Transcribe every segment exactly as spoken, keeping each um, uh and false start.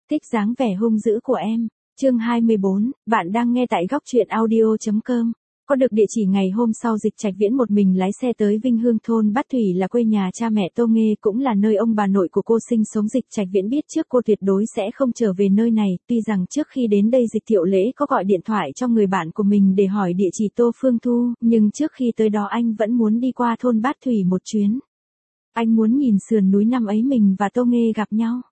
Thích dáng vẻ hung dữ của em. Chương hai mươi bốn, bạn đang nghe tại góc truyện audio chấm com. Có được địa chỉ ngày hôm sau Dịch Trạch Viễn một mình lái xe tới Vinh Hương thôn Bát Thủy là quê nhà cha mẹ Tô Nghê, cũng là nơi ông bà nội của cô sinh sống. Dịch Trạch Viễn biết trước cô tuyệt đối sẽ không trở về nơi này, tuy rằng trước khi đến đây Dịch Thiệu Lễ có gọi điện thoại cho người bạn của mình để hỏi địa chỉ Tô Phương Thu, nhưng trước khi tới đó anh vẫn muốn đi qua thôn Bát Thủy một chuyến. Anh muốn nhìn sườn núi năm ấy mình và Tô Nghê gặp nhau.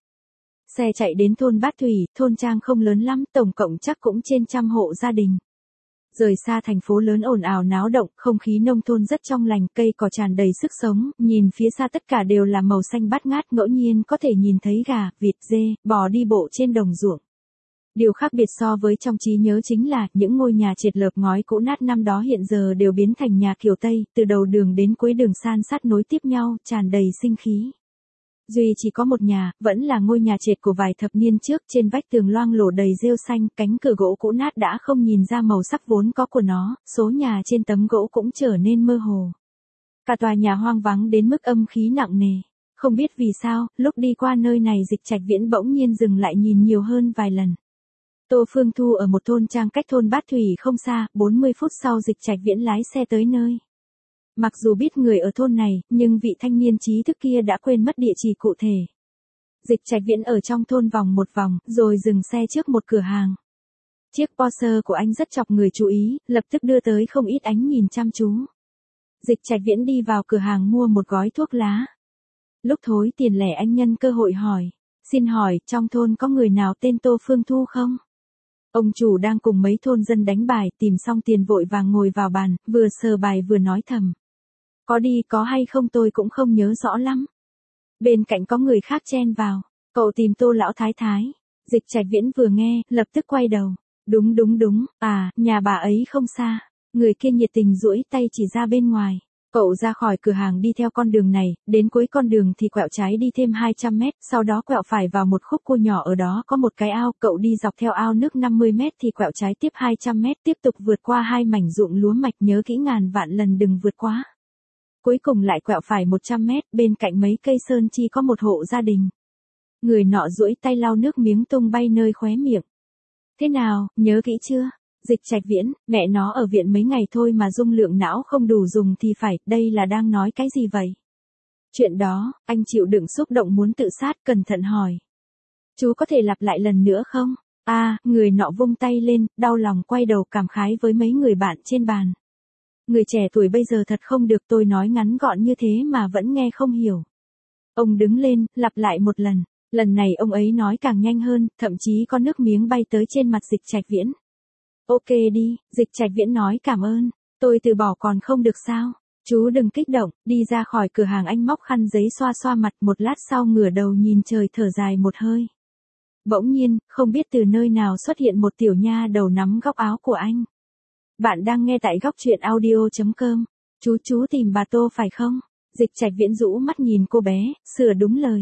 Xe chạy đến thôn Bát Thủy, thôn trang không lớn lắm, tổng cộng chắc cũng trên trăm hộ gia đình. Rời xa thành phố lớn ồn ào náo động, không khí nông thôn rất trong lành, cây cỏ tràn đầy sức sống, nhìn phía xa tất cả đều là màu xanh bát ngát, ngẫu nhiên có thể nhìn thấy gà, vịt, dê, bò đi bộ trên đồng ruộng. Điều khác biệt so với trong trí nhớ chính là những ngôi nhà trệt lợp ngói cũ nát năm đó hiện giờ đều biến thành nhà kiểu Tây, từ đầu đường đến cuối đường san sát nối tiếp nhau, tràn đầy sinh khí. Duy chỉ có một nhà, vẫn là ngôi nhà trệt của vài thập niên trước, trên vách tường loang lổ đầy rêu xanh, cánh cửa gỗ cũ nát đã không nhìn ra màu sắc vốn có của nó, số nhà trên tấm gỗ cũng trở nên mơ hồ. Cả tòa nhà hoang vắng đến mức âm khí nặng nề. Không biết vì sao, lúc đi qua nơi này Dịch Trạch Viễn bỗng nhiên dừng lại nhìn nhiều hơn vài lần. Tô Phương Thu ở một thôn trang cách thôn Bát Thủy không xa, bốn mươi phút sau Dịch Trạch Viễn lái xe tới nơi. Mặc dù biết người ở thôn này, nhưng vị thanh niên trí thức kia đã quên mất địa chỉ cụ thể. Dịch Trạch Viễn ở trong thôn vòng một vòng, rồi dừng xe trước một cửa hàng. Chiếc Porsche của anh rất chọc người chú ý, lập tức đưa tới không ít ánh nhìn chăm chú. Dịch Trạch Viễn đi vào cửa hàng mua một gói thuốc lá. Lúc thối tiền lẻ anh nhân cơ hội hỏi, xin hỏi, trong thôn có người nào tên Tô Phương Thu không? Ông chủ đang cùng mấy thôn dân đánh bài, tìm xong tiền vội vàng ngồi vào bàn, vừa sờ bài vừa nói thầm. Có đi có hay không tôi cũng không nhớ rõ lắm. Bên cạnh có người khác chen vào, cậu tìm Tô lão thái thái. Dịch Trạch Viễn vừa nghe, lập tức quay đầu. Đúng đúng đúng, à, nhà bà ấy không xa. Người kia nhiệt tình duỗi tay chỉ ra bên ngoài. Cậu ra khỏi cửa hàng đi theo con đường này, đến cuối con đường thì quẹo trái đi thêm hai trăm mét, sau đó quẹo phải vào một khúc cua nhỏ, ở đó có một cái ao, cậu đi dọc theo ao nước năm mươi mét thì quẹo trái tiếp hai trăm mét, tiếp tục vượt qua hai mảnh ruộng lúa mạch, nhớ kỹ ngàn vạn lần đừng vượt quá. Cuối cùng lại quẹo phải một trăm mét, bên cạnh mấy cây sơn chi có một hộ gia đình. Người nọ duỗi tay lau nước miếng tung bay nơi khóe miệng. Thế nào, nhớ kỹ chưa? Dịch Trạch Viễn, mẹ nó ở viện mấy ngày thôi mà dung lượng não không đủ dùng thì phải, đây là đang nói cái gì vậy? Chuyện đó, anh chịu đựng xúc động muốn tự sát, cẩn thận hỏi. Chú có thể lặp lại lần nữa không? À, người nọ vung tay lên, đau lòng quay đầu cảm khái với mấy người bạn trên bàn. Người trẻ tuổi bây giờ thật không được, tôi nói ngắn gọn như thế mà vẫn nghe không hiểu. Ông đứng lên, lặp lại một lần, lần này ông ấy nói càng nhanh hơn, thậm chí có nước miếng bay tới trên mặt Dịch Trạch Viễn. Ok đi, Dịch Trạch Viễn nói cảm ơn, tôi từ bỏ còn không được sao? Chú đừng kích động, đi ra khỏi cửa hàng anh móc khăn giấy xoa xoa mặt, một lát sau ngửa đầu nhìn trời thở dài một hơi. Bỗng nhiên, không biết từ nơi nào xuất hiện một tiểu nha đầu nắm góc áo của anh. Bạn đang nghe tại góc truyện audio chấm com. Chú chú tìm bà Tô phải không? Dịch Trạch Viễn rũ mắt nhìn cô bé, sửa đúng lời.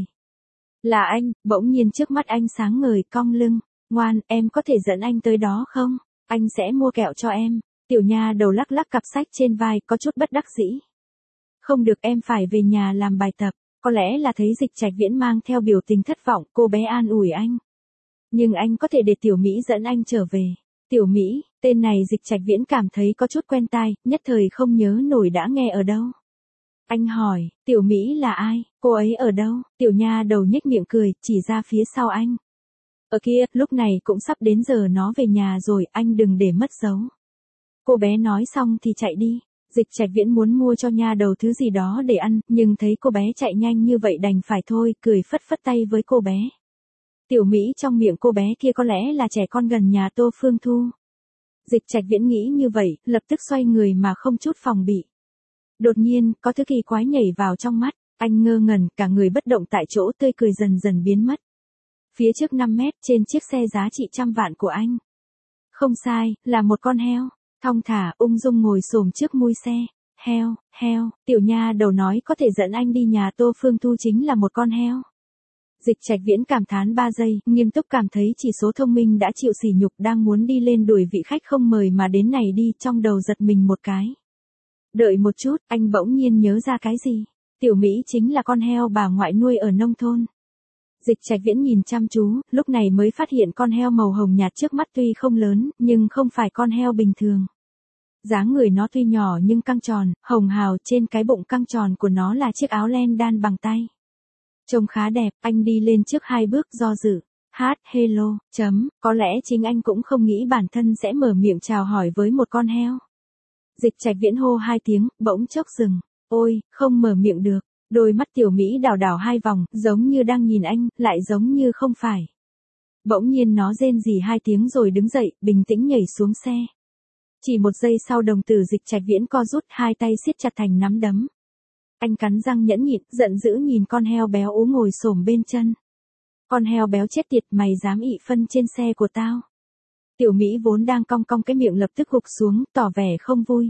Là anh, bỗng nhiên trước mắt anh sáng ngời, cong lưng. Ngoan, em có thể dẫn anh tới đó không? Anh sẽ mua kẹo cho em. Tiểu nha đầu lắc lắc cặp sách trên vai, có chút bất đắc dĩ. Không được, em phải về nhà làm bài tập. Có lẽ là thấy Dịch Trạch Viễn mang theo biểu tình thất vọng, cô bé an ủi anh. Nhưng anh có thể để Tiểu Mỹ dẫn anh trở về. Tiểu Mỹ, tên này Dịch Trạch Viễn cảm thấy có chút quen tai, nhất thời không nhớ nổi đã nghe ở đâu. Anh hỏi, Tiểu Mỹ là ai, cô ấy ở đâu? Tiểu nha đầu nhếch miệng cười, chỉ ra phía sau anh. Ở kia, lúc này cũng sắp đến giờ nó về nhà rồi, anh đừng để mất dấu. Cô bé nói xong thì chạy đi. Dịch Trạch Viễn muốn mua cho nha đầu thứ gì đó để ăn, nhưng thấy cô bé chạy nhanh như vậy đành phải thôi, cười phất phất tay với cô bé. Tiểu Mỹ trong miệng cô bé kia có lẽ là trẻ con gần nhà Tô Phương Thu. Dịch Trạch Viễn nghĩ như vậy, lập tức xoay người mà không chút phòng bị. Đột nhiên, có thứ kỳ quái nhảy vào trong mắt, anh ngơ ngẩn, cả người bất động tại chỗ, tươi cười dần dần biến mất. Phía trước năm mét, trên chiếc xe giá trị trăm vạn của anh. Không sai, là một con heo, thong thả, ung dung ngồi xổm trước mui xe. Heo, heo, tiểu nha đầu nói có thể dẫn anh đi nhà Tô Phương Thu chính là một con heo. Dịch Trạch Viễn cảm thán ba giây, nghiêm túc cảm thấy chỉ số thông minh đã chịu sỉ nhục, đang muốn đi lên đuổi vị khách không mời mà đến này đi, trong đầu giật mình một cái. Đợi một chút, anh bỗng nhiên nhớ ra cái gì. Tiểu Mỹ chính là con heo bà ngoại nuôi ở nông thôn. Dịch Trạch Viễn nhìn chăm chú, lúc này mới phát hiện con heo màu hồng nhạt trước mắt tuy không lớn, nhưng không phải con heo bình thường. Dáng người nó tuy nhỏ nhưng căng tròn, hồng hào, trên cái bụng căng tròn của nó là chiếc áo len đan bằng tay. Trông khá đẹp, anh đi lên trước hai bước do dự. Hát, hello, chấm, có lẽ chính anh cũng không nghĩ bản thân sẽ mở miệng chào hỏi với một con heo. Dịch Trạch Viễn hô hai tiếng, bỗng chốc dừng. Ôi, không mở miệng được. Đôi mắt tiểu Mỹ đảo đảo hai vòng, giống như đang nhìn anh, lại giống như không phải. Bỗng nhiên nó rên rỉ hai tiếng rồi đứng dậy, bình tĩnh nhảy xuống xe. Chỉ một giây sau đồng tử Dịch Trạch Viễn co rút, hai tay siết chặt thành nắm đấm. Anh cắn răng nhẫn nhịn, giận dữ nhìn con heo béo ú ngồi xổm bên chân. Con heo béo chết tiệt, mày dám ị phân trên xe của tao. Tiểu Mỹ vốn đang cong cong cái miệng lập tức gục xuống, tỏ vẻ không vui.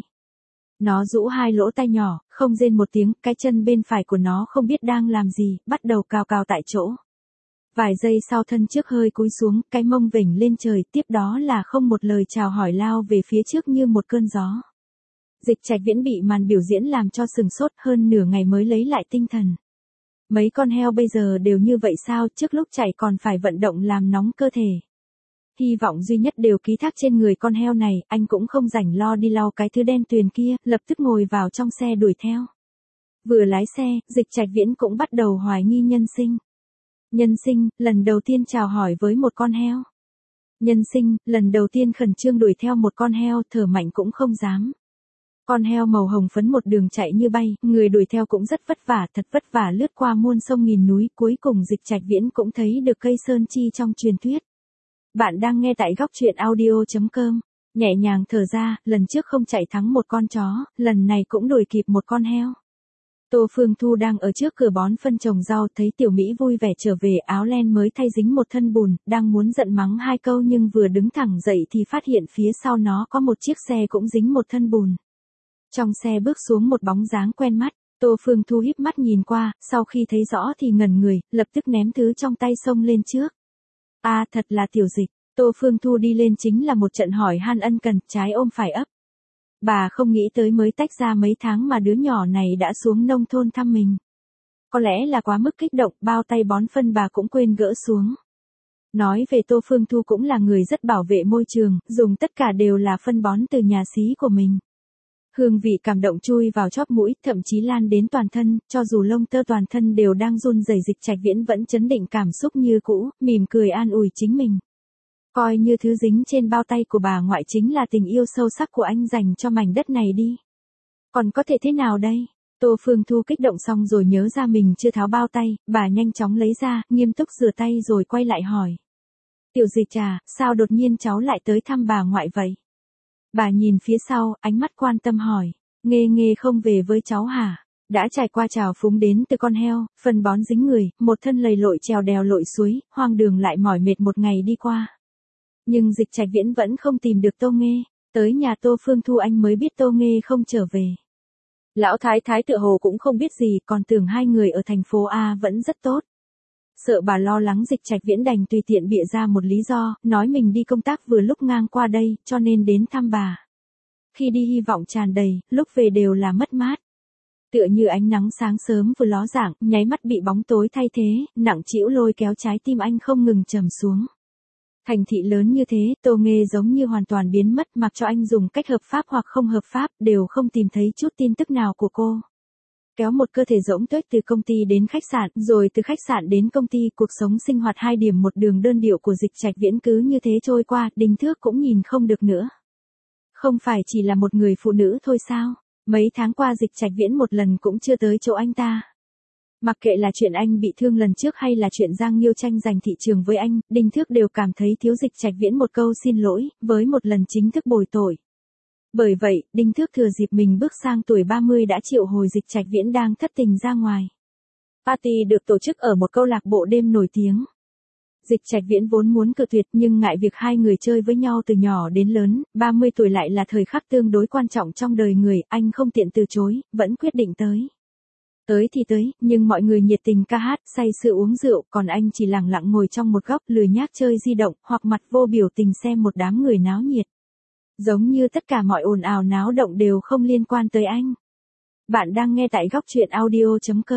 Nó rũ hai lỗ tai nhỏ, không rên một tiếng, cái chân bên phải của nó không biết đang làm gì, bắt đầu cào cào tại chỗ. Vài giây sau thân trước hơi cúi xuống, cái mông vểnh lên trời, tiếp đó là không một lời chào hỏi lao về phía trước như một cơn gió. Dịch Trạch Viễn bị màn biểu diễn làm cho sừng sốt, hơn nửa ngày mới lấy lại tinh thần. Mấy con heo bây giờ đều như vậy sao, trước lúc chạy còn phải vận động làm nóng cơ thể. Hy vọng duy nhất đều ký thác trên người con heo này, anh cũng không rảnh lo đi lau cái thứ đen tuyền kia, lập tức ngồi vào trong xe đuổi theo. Vừa lái xe, Dịch Trạch Viễn cũng bắt đầu hoài nghi nhân sinh. Nhân sinh, lần đầu tiên chào hỏi với một con heo. Nhân sinh, lần đầu tiên khẩn trương đuổi theo một con heo, thở mạnh cũng không dám. Con heo màu hồng phấn một đường chạy như bay, người đuổi theo cũng rất vất vả, thật vất vả lướt qua muôn sông nghìn núi, cuối cùng Dịch Trạch Viễn cũng thấy được cây sơn chi trong truyền thuyết. Bạn đang nghe tại góc truyện audio chấm com. Nhẹ nhàng thở ra, lần trước không chạy thắng một con chó, lần này cũng đuổi kịp một con heo. Tô Phương Thu đang ở trước cửa bón phân trồng rau, thấy Tiểu Mỹ vui vẻ trở về, áo len mới thay dính một thân bùn, đang muốn giận mắng hai câu nhưng vừa đứng thẳng dậy thì phát hiện phía sau nó có một chiếc xe cũng dính một thân bùn. Trong xe bước xuống một bóng dáng quen mắt, Tô Phương Thu híp mắt nhìn qua, sau khi thấy rõ thì ngẩn người, lập tức ném thứ trong tay xông lên trước. A à, thật là Tiểu Dịch. Tô Phương Thu đi lên chính là một trận hỏi han ân cần, trái ôm phải ấp. Bà không nghĩ tới mới tách ra mấy tháng mà đứa nhỏ này đã xuống nông thôn thăm mình. Có lẽ là quá mức kích động, bao tay bón phân bà cũng quên gỡ xuống. Nói về Tô Phương Thu cũng là người rất bảo vệ môi trường, dùng tất cả đều là phân bón từ nhà xí của mình. Hương vị cảm động chui vào chóp mũi, thậm chí lan đến toàn thân, cho dù lông tơ toàn thân đều đang run rẩy, Dịch Trạch Viễn vẫn chấn định cảm xúc như cũ, mỉm cười an ủi chính mình. Coi như thứ dính trên bao tay của bà ngoại chính là tình yêu sâu sắc của anh dành cho mảnh đất này đi. Còn có thể thế nào đây? Tô Phương Thu kích động xong rồi nhớ ra mình chưa tháo bao tay, bà nhanh chóng lấy ra, nghiêm túc rửa tay rồi quay lại hỏi. Tiểu Dịch à, sao đột nhiên cháu lại tới thăm bà ngoại vậy? Bà nhìn phía sau, ánh mắt quan tâm hỏi, Nghê Nghê không về với cháu hả? Đã trải qua trào phúng đến từ con heo, phân bón dính người, một thân lầy lội trèo đèo lội suối, hoang đường lại mỏi mệt một ngày đi qua. Nhưng Dịch Trạch Viễn vẫn không tìm được Tô Nghê, tới nhà Tô Phương Thu anh mới biết Tô Nghê không trở về. Lão thái thái tựa hồ cũng không biết gì, còn tưởng hai người ở thành phố A vẫn rất tốt. Sợ bà lo lắng, Dịch Trạch Viễn đành tùy tiện bịa ra một lý do, nói mình đi công tác vừa lúc ngang qua đây, cho nên đến thăm bà. Khi đi hy vọng tràn đầy, lúc về đều là mất mát. Tựa như ánh nắng sáng sớm vừa ló dạng, nháy mắt bị bóng tối thay thế, nặng trĩu lôi kéo trái tim anh không ngừng trầm xuống. Thành thị lớn như thế, Tô Nghê giống như hoàn toàn biến mất, mặc cho anh dùng cách hợp pháp hoặc không hợp pháp, đều không tìm thấy chút tin tức nào của cô. Kéo một cơ thể rỗng tuếch từ công ty đến khách sạn, rồi từ khách sạn đến công ty, cuộc sống sinh hoạt hai điểm một đường đơn điệu của Dịch Trạch Viễn cứ như thế trôi qua, Đinh Thước cũng nhìn không được nữa. Không phải chỉ là một người phụ nữ thôi sao? Mấy tháng qua Dịch Trạch Viễn một lần cũng chưa tới chỗ anh ta. Mặc kệ là chuyện anh bị thương lần trước hay là chuyện Giang Nghiêu tranh giành thị trường với anh, Đinh Thước đều cảm thấy thiếu Dịch Trạch Viễn một câu xin lỗi, với một lần chính thức bồi tội. Bởi vậy, Đinh Thước thừa dịp mình bước sang tuổi ba mươi đã triệu hồi Dịch Trạch Viễn đang thất tình ra ngoài. Party được tổ chức ở một câu lạc bộ đêm nổi tiếng. Dịch Trạch Viễn vốn muốn cự tuyệt nhưng ngại việc hai người chơi với nhau từ nhỏ đến lớn, ba mươi tuổi lại là thời khắc tương đối quan trọng trong đời người, anh không tiện từ chối, vẫn quyết định tới. Tới thì tới, nhưng mọi người nhiệt tình ca hát, say sưa uống rượu, còn anh chỉ lặng lặng ngồi trong một góc lười nhác chơi di động, hoặc mặt vô biểu tình xem một đám người náo nhiệt. Giống như tất cả mọi ồn ào náo động đều không liên quan tới anh. Bạn đang nghe tại góc truyện audio chấm com.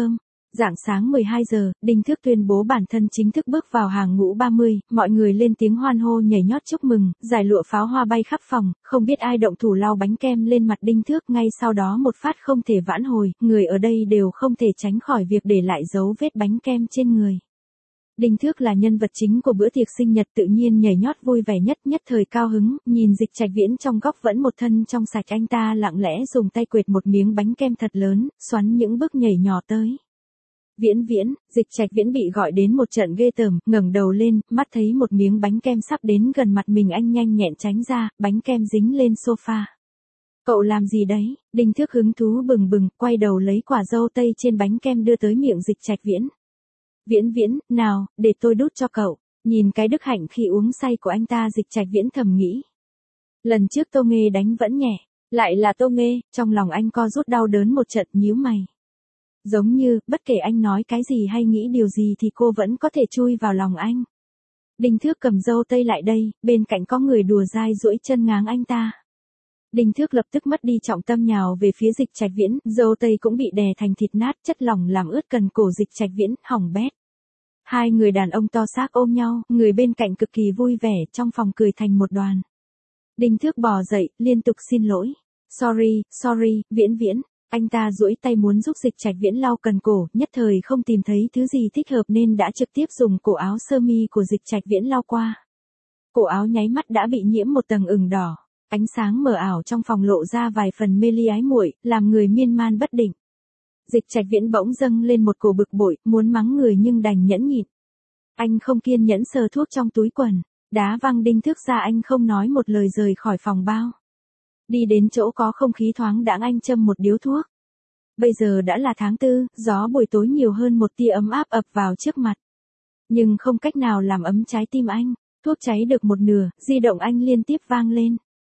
Rạng sáng mười hai giờ, Đinh Thước tuyên bố bản thân chính thức bước vào hàng ngũ ba mươi, mọi người lên tiếng hoan hô nhảy nhót chúc mừng, giải lụa pháo hoa bay khắp phòng, không biết ai động thủ lau bánh kem lên mặt Đinh Thước, ngay sau đó một phát không thể vãn hồi, người ở đây đều không thể tránh khỏi việc để lại dấu vết bánh kem trên người. Đinh Thước là nhân vật chính của bữa tiệc sinh nhật, tự nhiên nhảy nhót vui vẻ nhất, nhất thời cao hứng, nhìn Dịch Trạch Viễn trong góc vẫn một thân trong sạch, anh ta lặng lẽ dùng tay quệt một miếng bánh kem thật lớn, xoắn những bước nhảy nhỏ tới. Viễn Viễn, Dịch Trạch Viễn bị gọi đến một trận ghê tởm, ngẩng đầu lên, mắt thấy một miếng bánh kem sắp đến gần mặt mình, anh nhanh nhẹn tránh ra, bánh kem dính lên sofa. Cậu làm gì đấy? Đinh Thước hứng thú bừng bừng, quay đầu lấy quả dâu tây trên bánh kem đưa tới miệng Dịch Trạch Viễn. Viễn Viễn, nào, để tôi đút cho cậu. Nhìn cái đức hạnh khi uống say của anh ta, Dịch Trạch Viễn thầm nghĩ. Lần trước Tô Nghê đánh vẫn nhẹ, lại là Tô Nghê, trong lòng anh co rút đau đớn một trận, nhíu mày. Giống như, bất kể anh nói cái gì hay nghĩ điều gì thì cô vẫn có thể chui vào lòng anh. Đinh Thước cầm dâu tây lại đây, bên cạnh có người đùa dai duỗi chân ngáng anh ta. Đinh Thước lập tức mất đi trọng tâm nhào về phía Dịch Trạch Viễn, dâu tây cũng bị đè thành thịt nát, chất lỏng làm ướt cần cổ Dịch Trạch Viễn, hỏng bét. Hai người đàn ông to xác ôm nhau, người bên cạnh cực kỳ vui vẻ, trong phòng cười thành một đoàn. Đinh Thước bò dậy, liên tục xin lỗi. Sorry, sorry, Viễn Viễn. Anh ta duỗi tay muốn giúp Dịch Trạch Viễn lau cần cổ, nhất thời không tìm thấy thứ gì thích hợp nên đã trực tiếp dùng cổ áo sơ mi của Dịch Trạch Viễn lau qua. Cổ áo nháy mắt đã bị nhiễm một tầng ửng đỏ, ánh sáng mờ ảo trong phòng lộ ra vài phần mê ly ái muội, làm người miên man bất định. Dịch Trạch Viễn bỗng dâng lên một cổ bực bội, muốn mắng người nhưng đành nhẫn nhịn. Anh không kiên nhẫn sờ thuốc trong túi quần, đá văng Đinh Thước ra, anh không nói một lời rời khỏi phòng bao. Đi đến chỗ có không khí thoáng đãng, anh châm một điếu thuốc. Bây giờ đã là tháng tư, gió buổi tối nhiều hơn một tia ấm áp ập vào trước mặt. Nhưng không cách nào làm ấm trái tim anh, thuốc cháy được một nửa, di động anh liên tiếp vang lên.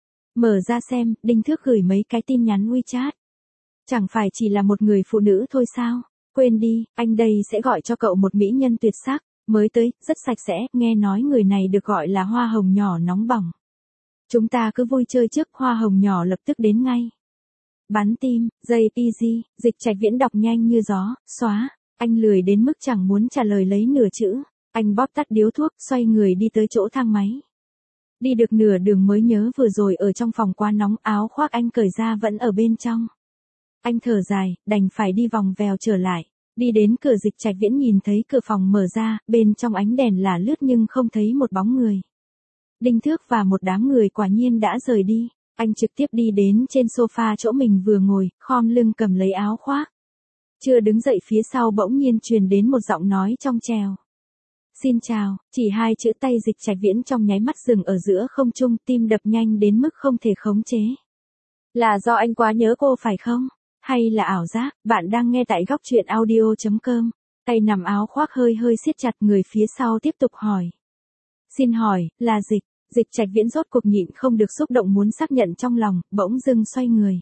Mở ra xem, Đinh Thước gửi mấy cái tin nhắn WeChat. Chẳng phải chỉ là một người phụ nữ thôi sao? Quên đi, anh đây sẽ gọi cho cậu một mỹ nhân tuyệt sắc, mới tới, rất sạch sẽ, nghe nói người này được gọi là hoa hồng nhỏ nóng bỏng. Chúng ta cứ vui chơi trước, hoa hồng nhỏ lập tức đến ngay. Bắn tim, jay pê giê, Dịch Trạch Viễn đọc nhanh như gió, xóa, anh lười đến mức chẳng muốn trả lời lấy nửa chữ. Anh bóp tắt điếu thuốc, xoay người đi tới chỗ thang máy. Đi được nửa đường mới nhớ vừa rồi ở trong phòng quá nóng, áo khoác anh cởi ra vẫn ở bên trong. Anh thở dài, đành phải đi vòng vèo trở lại. Đi đến cửa, Dịch Trạch Viễn nhìn thấy cửa phòng mở ra, bên trong ánh đèn là lướt nhưng không thấy một bóng người. Đinh Thước và một đám người quả nhiên đã rời đi. Anh trực tiếp đi đến trên sofa chỗ mình vừa ngồi, khom lưng cầm lấy áo khoác. Chưa đứng dậy, phía sau bỗng nhiên truyền đến một giọng nói trong trèo. Xin chào, chỉ hai chữ, tay Dịch Trạch Viễn trong nháy mắt dừng ở giữa không trung, tim đập nhanh đến mức không thể khống chế. Là do anh quá nhớ cô phải không? Hay là ảo giác? Bạn đang nghe tại góc truyện audio chấm com. Tay nằm áo khoác hơi hơi siết chặt, người phía sau tiếp tục hỏi. Xin hỏi, là Dịch? Dịch Trạch Viễn rốt cuộc nhịn không được xúc động muốn xác nhận trong lòng, bỗng dưng xoay người.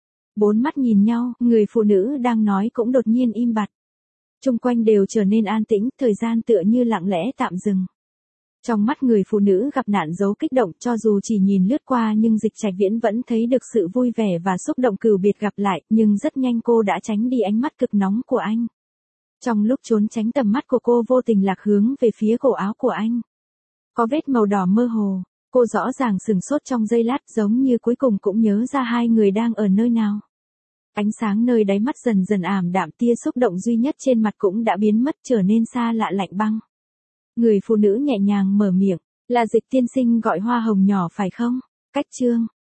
Bốn mắt nhìn nhau, người phụ nữ đang nói cũng đột nhiên im bặt. Chung quanh đều trở nên an tĩnh, thời gian tựa như lặng lẽ tạm dừng. Trong mắt người phụ nữ gặp nạn giấu kích động, cho dù chỉ nhìn lướt qua nhưng Dịch Trạch Viễn vẫn thấy được sự vui vẻ và xúc động cừu biệt gặp lại, nhưng rất nhanh cô đã tránh đi ánh mắt cực nóng của anh. Trong lúc trốn tránh tầm mắt của cô, vô tình lạc hướng về phía cổ áo của anh. Có vết màu đỏ mơ hồ, cô rõ ràng sừng sốt trong giây lát, giống như cuối cùng cũng nhớ ra hai người đang ở nơi nào. Ánh sáng nơi đáy mắt dần dần ảm đạm, tia xúc động duy nhất trên mặt cũng đã biến mất, trở nên xa lạ lạnh băng. Người phụ nữ nhẹ nhàng mở miệng, là Dịch tiên sinh gọi hoa hồng nhỏ phải không? Cách chương